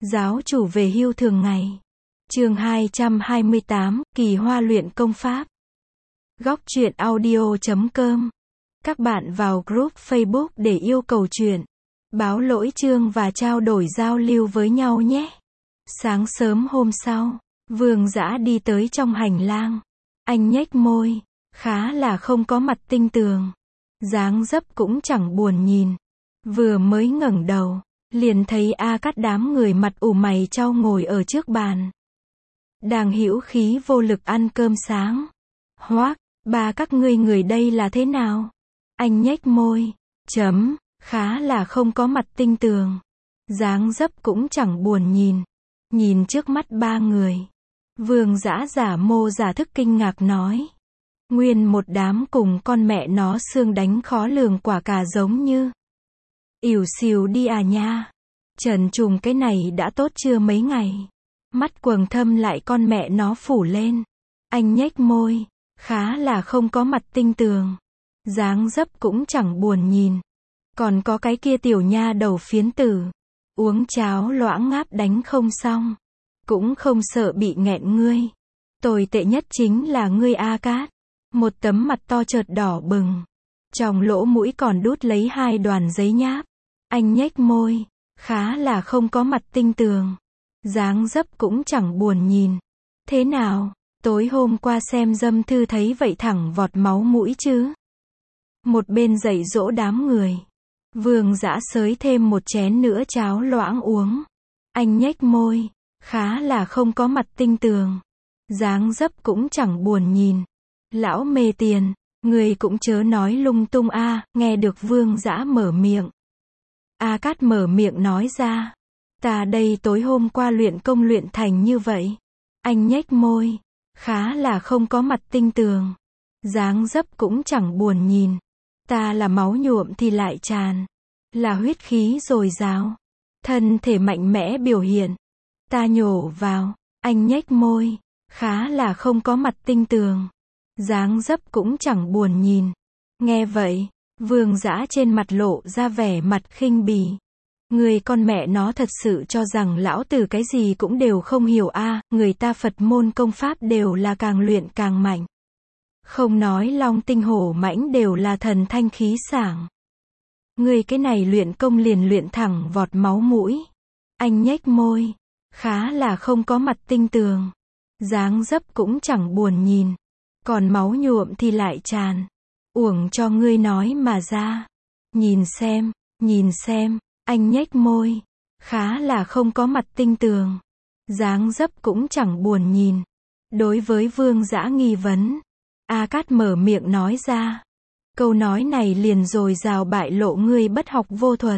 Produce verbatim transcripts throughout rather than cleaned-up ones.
Giáo chủ về hưu thường ngày. Chương hai trăm hai mươi tám, Kỳ Hoa luyện công pháp. Góc truyện audio chấm com. Các bạn vào group Facebook để yêu cầu truyện, báo lỗi chương và trao đổi giao lưu với nhau nhé. Sáng sớm hôm sau, Vương Dã đi tới trong hành lang. Anh nhếch môi, khá là không có mặt tinh tường. Dáng dấp cũng chẳng buồn nhìn. Vừa mới ngẩng đầu, liền thấy A Cát đám người mặt ủ mày chau ngồi ở trước bàn. Đang hữu khí vô lực ăn cơm sáng. Hoác, ba các ngươi người đây là thế nào? Anh nhếch môi, chấm, khá là không có mặt tinh tường. Dáng dấp cũng chẳng buồn nhìn. Nhìn trước mắt ba người. Vương Dã giả mô giả thức kinh ngạc nói. Nguyên một đám cùng con mẹ nó xương đánh khó lường quả cà giống như. Ỉu xìu đi à nha. Trần trùng cái này đã tốt chưa mấy ngày. Mắt quầng thâm lại con mẹ nó phủ lên. Anh nhếch môi, khá là không có mặt tinh tường. Dáng dấp cũng chẳng buồn nhìn. Còn có cái kia tiểu nha đầu phiến tử. Uống cháo loãng ngáp đánh không xong. Cũng không sợ bị nghẹn ngươi. Tồi tệ nhất chính là ngươi A Cát. Một tấm mặt to chợt đỏ bừng. Trong lỗ mũi còn đút lấy hai đoàn giấy nháp. Anh nhếch môi, khá là không có mặt tinh tường. Dáng dấp cũng chẳng buồn nhìn. Thế nào, tối hôm qua xem dâm thư thấy vậy thẳng vọt máu mũi chứ? Một bên dạy dỗ đám người. Vương Dã xới thêm một chén nữa cháo loãng uống. Anh nhếch môi, khá là không có mặt tinh tường. Dáng dấp cũng chẳng buồn nhìn. Lão mê tiền, người cũng chớ nói lung tung a. Nghe được Vương Dã mở miệng. A Cát mở miệng nói ra. Ta đây tối hôm qua luyện công luyện thành như vậy. Anh nhếch môi, khá là không có mặt tinh tường. Dáng dấp cũng chẳng buồn nhìn. Ta là máu nhuộm thì lại tràn. Là huyết khí dồi dào. Thân thể mạnh mẽ biểu hiện. Ta nhổ vào. Anh nhếch môi, khá là không có mặt tinh tường. Dáng dấp cũng chẳng buồn nhìn. Nghe vậy, Vương Dã trên mặt lộ ra vẻ mặt khinh bỉ. Người con mẹ nó thật sự cho rằng lão tử cái gì cũng đều không hiểu a. À, người ta Phật môn công pháp đều là càng luyện càng mạnh. Không nói long tinh hổ mãnh đều là thần thanh khí sảng. Người cái này luyện công liền luyện thẳng vọt máu mũi. Anh nhếch môi, khá là không có mặt tinh tường. Dáng dấp cũng chẳng buồn nhìn. Còn máu nhuộm thì lại tràn. Uổng cho ngươi nói mà ra. Nhìn xem, nhìn xem, anh nhếch môi. Khá là không có mặt tinh tường. Dáng dấp cũng chẳng buồn nhìn. Đối với Vương Dã nghi vấn, A Cát mở miệng nói ra. Câu nói này liền rồi rào bại lộ ngươi bất học vô thuật.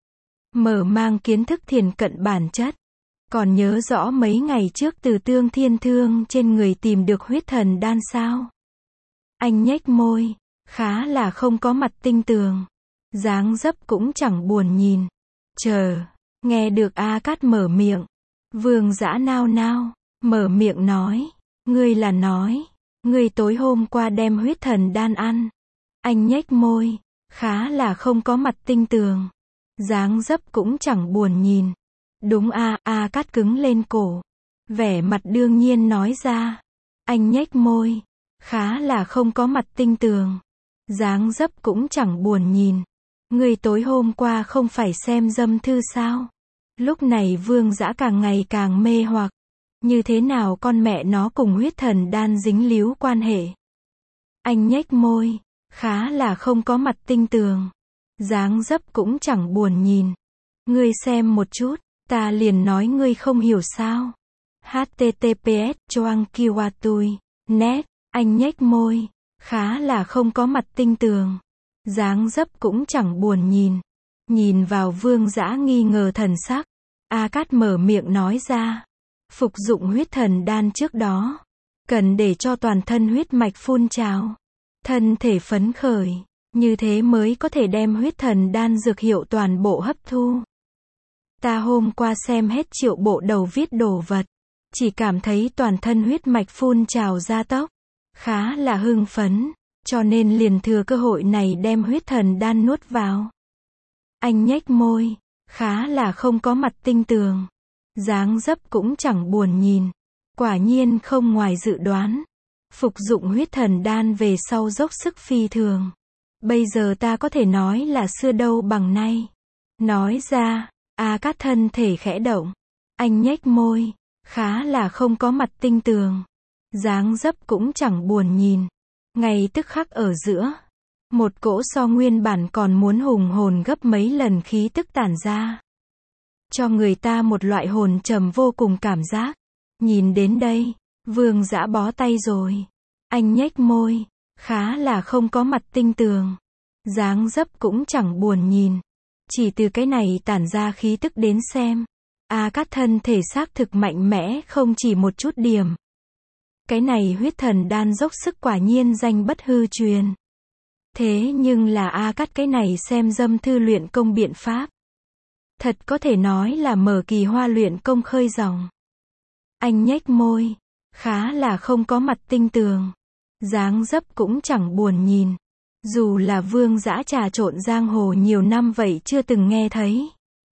Mở mang kiến thức thiền cận bản chất. Còn nhớ rõ mấy ngày trước từ Tương Thiên Thương trên người tìm được huyết thần đan sao? Anh nhếch môi, khá là không có mặt tinh tường. Dáng dấp cũng chẳng buồn nhìn. Chờ, nghe được A Cát mở miệng. Vương Dã nao nao, mở miệng nói. Ngươi là nói, ngươi tối hôm qua đem huyết thần đan ăn. Anh nhếch môi, khá là không có mặt tinh tường. Dáng dấp cũng chẳng buồn nhìn. Đúng a. A Cát cứng lên cổ. Vẻ mặt đương nhiên nói ra. Anh nhếch môi, khá là không có mặt tinh tường. Dáng dấp cũng chẳng buồn nhìn. Người tối hôm qua không phải xem dâm thư sao? Lúc này Vương Dã càng ngày càng mê hoặc. Như thế nào con mẹ nó cùng huyết thần đan dính líu quan hệ? Anh nhếch môi, khá là không có mặt tinh tường. Dáng dấp cũng chẳng buồn nhìn. Ngươi xem một chút, ta liền nói ngươi không hiểu sao? H T T P S choang kiwatui net. Anh nhếch môi, khá là không có mặt tinh tường. Dáng dấp cũng chẳng buồn nhìn. Nhìn vào Vương Dã nghi ngờ thần sắc. A Cát mở miệng nói ra. Phục dụng huyết thần đan trước đó. Cần để cho toàn thân huyết mạch phun trào. Thân thể phấn khởi. Như thế mới có thể đem huyết thần đan dược hiệu toàn bộ hấp thu. Ta hôm qua xem hết triệu bộ đầu viết đồ vật. Chỉ cảm thấy toàn thân huyết mạch phun trào ra tốc. Khá là hưng phấn. Cho nên liền thừa cơ hội này đem huyết thần đan nuốt vào. Anh nhếch môi. Khá là không có mặt tinh tường. dáng dấp cũng chẳng buồn nhìn. Quả nhiên không ngoài dự đoán. Phục dụng huyết thần đan về sau dốc sức phi thường. Bây giờ ta có thể nói là xưa đâu bằng nay. Nói ra, A Cát thân thể khẽ động. Anh nhếch môi, khá là không có mặt tinh tường. Dáng dấp cũng chẳng buồn nhìn. Ngay tức khắc ở giữa, một cỗ so nguyên bản còn muốn hùng hồn gấp mấy lần khí tức tản ra. Cho người ta một loại hồn trầm vô cùng cảm giác. Nhìn đến đây, Vương Dã bó tay rồi. Anh nhếch môi, khá là không có mặt tinh tường. Dáng dấp cũng chẳng buồn nhìn. Chỉ từ cái này tản ra khí tức đến xem. A Cát thân thể xác thực mạnh mẽ không chỉ một chút điểm. Cái này huyết thần đan dốc sức quả nhiên danh bất hư truyền. Thế nhưng là A Cát cái này xem dâm thư luyện công biện pháp. Thật có thể nói là mở kỳ hoa luyện công khơi dòng. Anh nhếch môi, khá là không có mặt tinh tường. Dáng dấp cũng chẳng buồn nhìn. Dù là Vương Dã trà trộn giang hồ nhiều năm vậy chưa từng nghe thấy.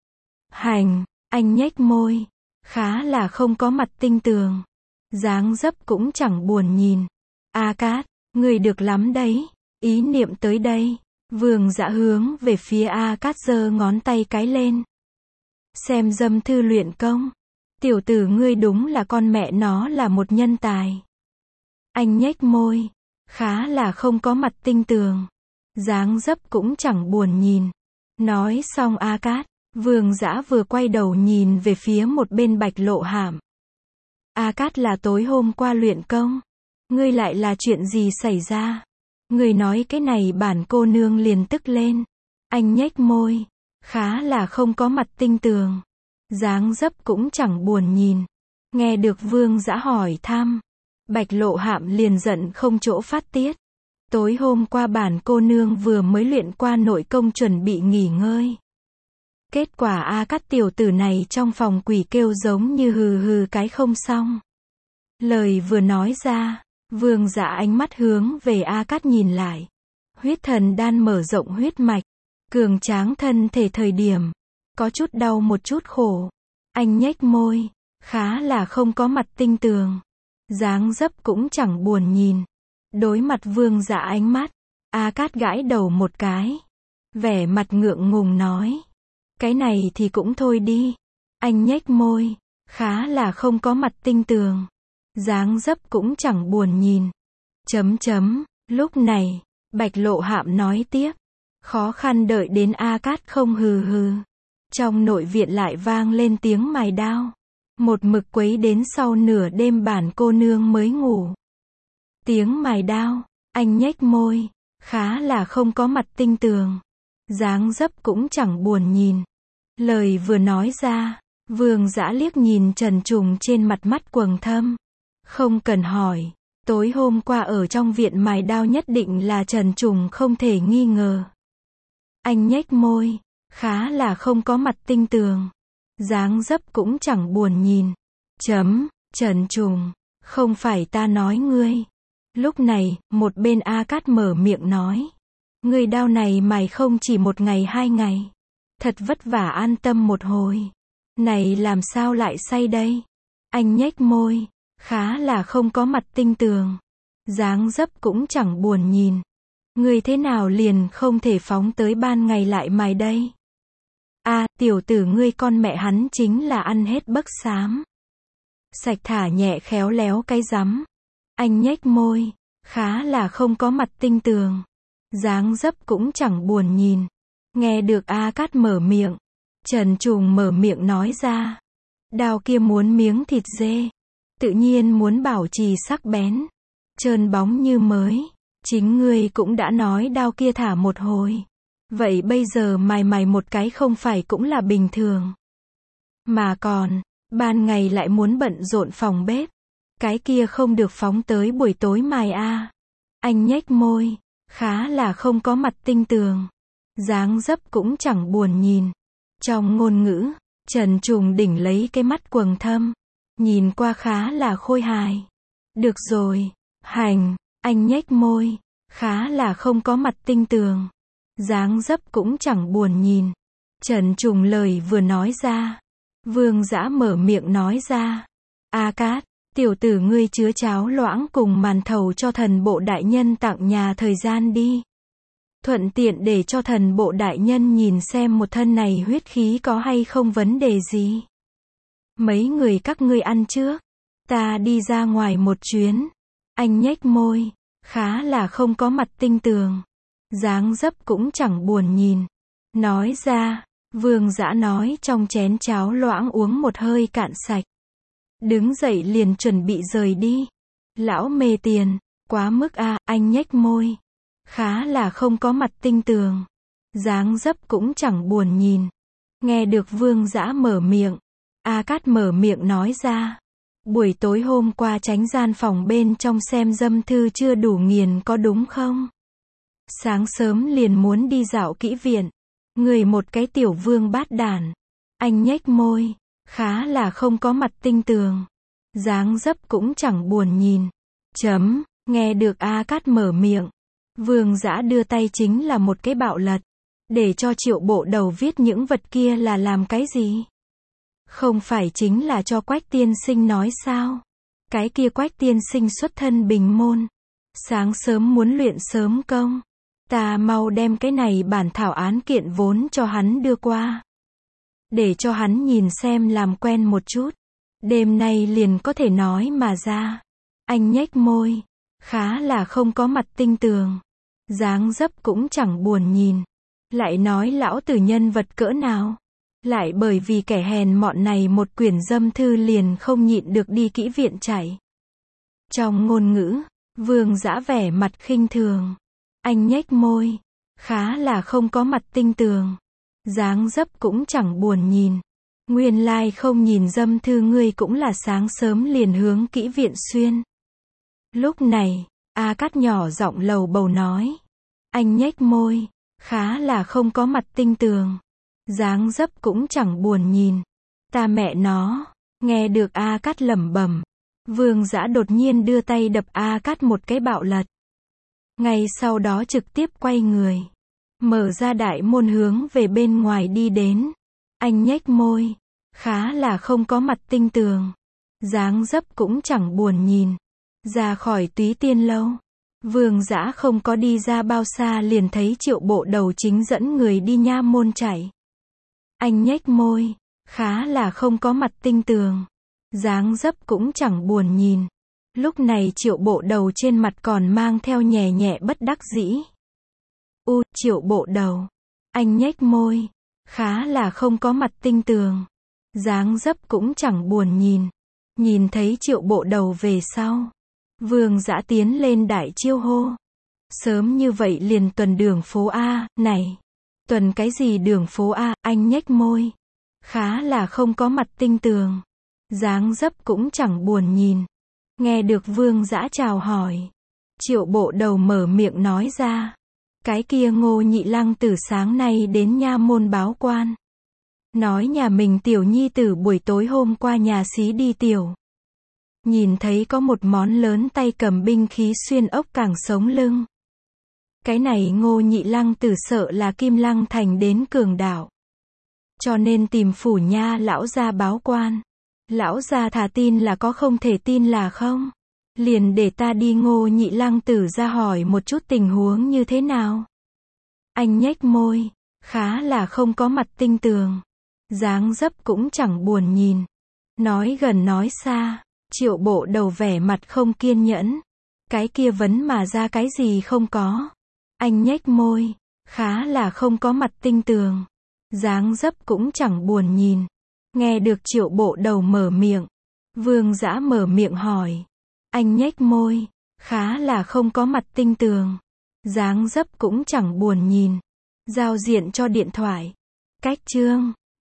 Hành, anh nhếch môi, khá là không có mặt tinh tường. Dáng dấp cũng chẳng buồn nhìn. A Cát, người được lắm đấy. Ý niệm tới đây, Vương Dã hướng về phía A Cát giơ ngón tay cái lên. Xem dâm thư luyện công. Tiểu tử ngươi đúng là con mẹ nó là một nhân tài. Anh nhếch môi, khá là không có mặt tinh tường. Dáng dấp cũng chẳng buồn nhìn. Nói xong A Cát, Vương Dã vừa quay đầu nhìn về phía một bên Bạch Lộ Hàm. A Cát là tối hôm qua luyện công. Ngươi lại là chuyện gì xảy ra? Ngươi nói cái này bản cô nương liền tức lên. Anh nhếch môi, khá là không có mặt tinh tường. Dáng dấp cũng chẳng buồn nhìn. Nghe được Vương Dã hỏi thăm, Bạch Lộ Hạm liền giận không chỗ phát tiết. Tối hôm qua bản cô nương vừa mới luyện qua nội công chuẩn bị nghỉ ngơi. Kết quả A Cát tiểu tử này trong phòng quỷ kêu giống như hừ hừ cái không xong. Lời vừa nói ra, Vương Dã ánh mắt hướng về A Cát nhìn lại. Huyết thần đan mở rộng huyết mạch, cường tráng thân thể thời điểm, có chút đau một chút khổ. Anh nhếch môi, khá là không có mặt tinh tường. Dáng dấp cũng chẳng buồn nhìn. Đối mặt Vương Dã ánh mắt, A Cát gãi đầu một cái. Vẻ mặt ngượng ngùng nói. Cái này thì cũng thôi đi. Anh nhếch môi, khá là không có mặt tinh tường. Dáng dấp cũng chẳng buồn nhìn. Chấm chấm, lúc này, Bạch Lộ Hạm nói tiếp. Khó khăn đợi đến A Cát không hừ hừ. Trong nội viện lại vang lên tiếng mài đao. Một mực quấy đến sau nửa đêm bản cô nương mới ngủ. Tiếng mài đao, anh nhếch môi, khá là không có mặt tinh tường. Dáng dấp cũng chẳng buồn nhìn. Lời vừa nói ra, Vương Dã liếc nhìn Trần Trùng trên mặt mắt quầng thâm. Không cần hỏi, tối hôm qua ở trong viện mài đao nhất định là Trần Trùng không thể nghi ngờ. Anh nhếch môi, khá là không có mặt tinh tường. Dáng dấp cũng chẳng buồn nhìn. Chấm, Trần Trùng, không phải ta nói ngươi. Lúc này, một bên A Cát mở miệng nói. Ngươi đao này mài không chỉ một ngày hai ngày. Thật vất vả an tâm một hồi. Này làm sao lại say đây? Anh nhếch môi, khá là không có mặt tinh tường. Dáng dấp cũng chẳng buồn nhìn. Ngươi thế nào liền không thể phóng tới ban ngày lại mài đây? A, à, tiểu tử ngươi con mẹ hắn chính là ăn hết bấc xám. Sạch thả nhẹ khéo léo cái rắm. Anh nhếch môi, khá là không có mặt tinh tường. Dáng dấp cũng chẳng buồn nhìn. Nghe được A Cát mở miệng, Trần Trùng mở miệng nói ra. Đao kia muốn miếng thịt dê. Tự nhiên muốn bảo trì sắc bén. Trơn bóng như mới. Chính ngươi cũng đã nói đao kia thả một hồi. Vậy bây giờ mài mài một cái không phải cũng là bình thường. Mà còn, ban ngày lại muốn bận rộn phòng bếp. Cái kia không được phóng tới buổi tối mài a. Anh nhếch môi, khá là không có mặt tinh tường. Dáng dấp cũng chẳng buồn nhìn. Trong ngôn ngữ, Trần Trùng đỉnh lấy cái mắt quầng thâm. Nhìn qua khá là khôi hài. Được rồi, hành, anh nhếch môi, khá là không có mặt tinh tường. Dáng dấp cũng chẳng buồn nhìn. Trần Trùng lời vừa nói ra. Vương Dã mở miệng nói ra. A Cát, tiểu tử ngươi chứa cháo loãng cùng màn thầu cho thần bộ đại nhân tặng nhà thời gian đi. Thuận tiện để cho thần bộ đại nhân nhìn xem một thân này huyết khí có hay không vấn đề gì. Mấy người các ngươi ăn trước. Ta đi ra ngoài một chuyến. Anh nhếch môi. Khá là không có mặt tinh tường. Dáng dấp cũng chẳng buồn nhìn. Nói ra. Vương Dã nói trong chén cháo loãng uống một hơi cạn sạch. Đứng dậy liền chuẩn bị rời đi. Lão mê tiền. Quá mức a, à, anh nhếch môi. Khá là không có mặt tinh tường. Dáng dấp cũng chẳng buồn nhìn. Nghe được Vương Dã mở miệng. A Cát mở miệng nói ra. Buổi tối hôm qua tránh gian phòng bên trong xem dâm thư chưa đủ nghiền có đúng không? Sáng sớm liền muốn đi dạo kỹ viện. Người một cái tiểu vương bát đản. Anh nhếch môi. Khá là không có mặt tinh tường. Dáng dấp cũng chẳng buồn nhìn. Chấm, nghe được A Cát mở miệng. Vương Dã đưa tay chính là một cái bạo lật. Để cho Triệu Bộ Đầu viết những vật kia là làm cái gì? Không phải chính là cho Quách tiên sinh nói sao? Cái kia Quách tiên sinh xuất thân bình môn. Sáng sớm muốn luyện sớm công. Ta mau đem cái này bản thảo án kiện vốn cho hắn đưa qua. Để cho hắn nhìn xem làm quen một chút. Đêm nay liền có thể nói mà ra. Anh nhếch môi. Khá là không có mặt tinh tường. Dáng dấp cũng chẳng buồn nhìn. Lại nói lão tử nhân vật cỡ nào. Lại bởi vì kẻ hèn mọn này một quyển dâm thư liền không nhịn được đi kỹ viện chạy. Trong ngôn ngữ, Vương Dã vẻ mặt khinh thường. Anh nhếch môi. Khá là không có mặt tinh tường. Dáng dấp cũng chẳng buồn nhìn. Nguyên lai không nhìn dâm thư ngươi cũng là sáng sớm liền hướng kỹ viện xuyên. Lúc này, A Cát nhỏ giọng lầu bầu nói. Anh nhếch môi. Khá là không có mặt tinh tường. Dáng dấp cũng chẳng buồn nhìn. Ta mẹ nó. Nghe được A Cát lẩm bẩm. Vương Dã đột nhiên đưa tay đập A Cát một cái bạo lật. Ngay sau đó trực tiếp quay người. Mở ra đại môn hướng về bên ngoài đi đến. Anh nhếch môi. Khá là không có mặt tinh tường. Dáng dấp cũng chẳng buồn nhìn. Ra khỏi Túy Tiên Lâu. Vương Dã không có đi ra bao xa liền thấy Triệu Bộ Đầu chính dẫn người đi nha môn chạy. Anh nhếch môi. Khá là không có mặt tinh tường. Dáng dấp cũng chẳng buồn nhìn. Lúc này Triệu Bộ Đầu trên mặt còn mang theo nhẹ nhẹ bất đắc dĩ. U, Triệu Bộ Đầu. Anh nhếch môi. Khá là không có mặt tinh tường. Dáng dấp cũng chẳng buồn nhìn. Nhìn thấy Triệu Bộ Đầu về sau. Vương Dã tiến lên đại chiêu hô. Sớm như vậy liền tuần đường phố A, này. Tuần cái gì đường phố A, anh nhếch môi. Khá là không có mặt tinh tường. Dáng dấp cũng chẳng buồn nhìn. Nghe được Vương Dã chào hỏi. Triệu Bộ Đầu mở miệng nói ra. Cái kia Ngô Nhị Lăng từ sáng nay đến nha môn báo quan. Nói nhà mình tiểu nhi tử buổi tối hôm qua nhà xí đi tiểu. Nhìn thấy có một món lớn tay cầm binh khí xuyên ốc càng sống lưng. Cái này Ngô Nhị Lăng tử sợ là Kim Lăng thành đến cường đảo. Cho nên tìm phủ nha lão gia báo quan. Lão gia thà tin là có không thể tin là không. Liền để ta đi Ngô Nhị Lăng tử ra hỏi một chút tình huống như thế nào. Anh nhếch môi. Khá là không có mặt tinh tường. Dáng dấp cũng chẳng buồn nhìn. Nói gần nói xa. Triệu Bộ Đầu vẻ mặt không kiên nhẫn. Cái kia vấn mà ra cái gì không có. Anh nhếch môi. Khá là không có mặt tinh tường. Dáng dấp cũng chẳng buồn nhìn. Nghe được Triệu Bộ Đầu mở miệng. Vương Dã mở miệng hỏi. Anh nhếch môi. Khá là không có mặt tinh tường. Dáng dấp cũng chẳng buồn nhìn. Giao diện cho điện thoại. Cách chương.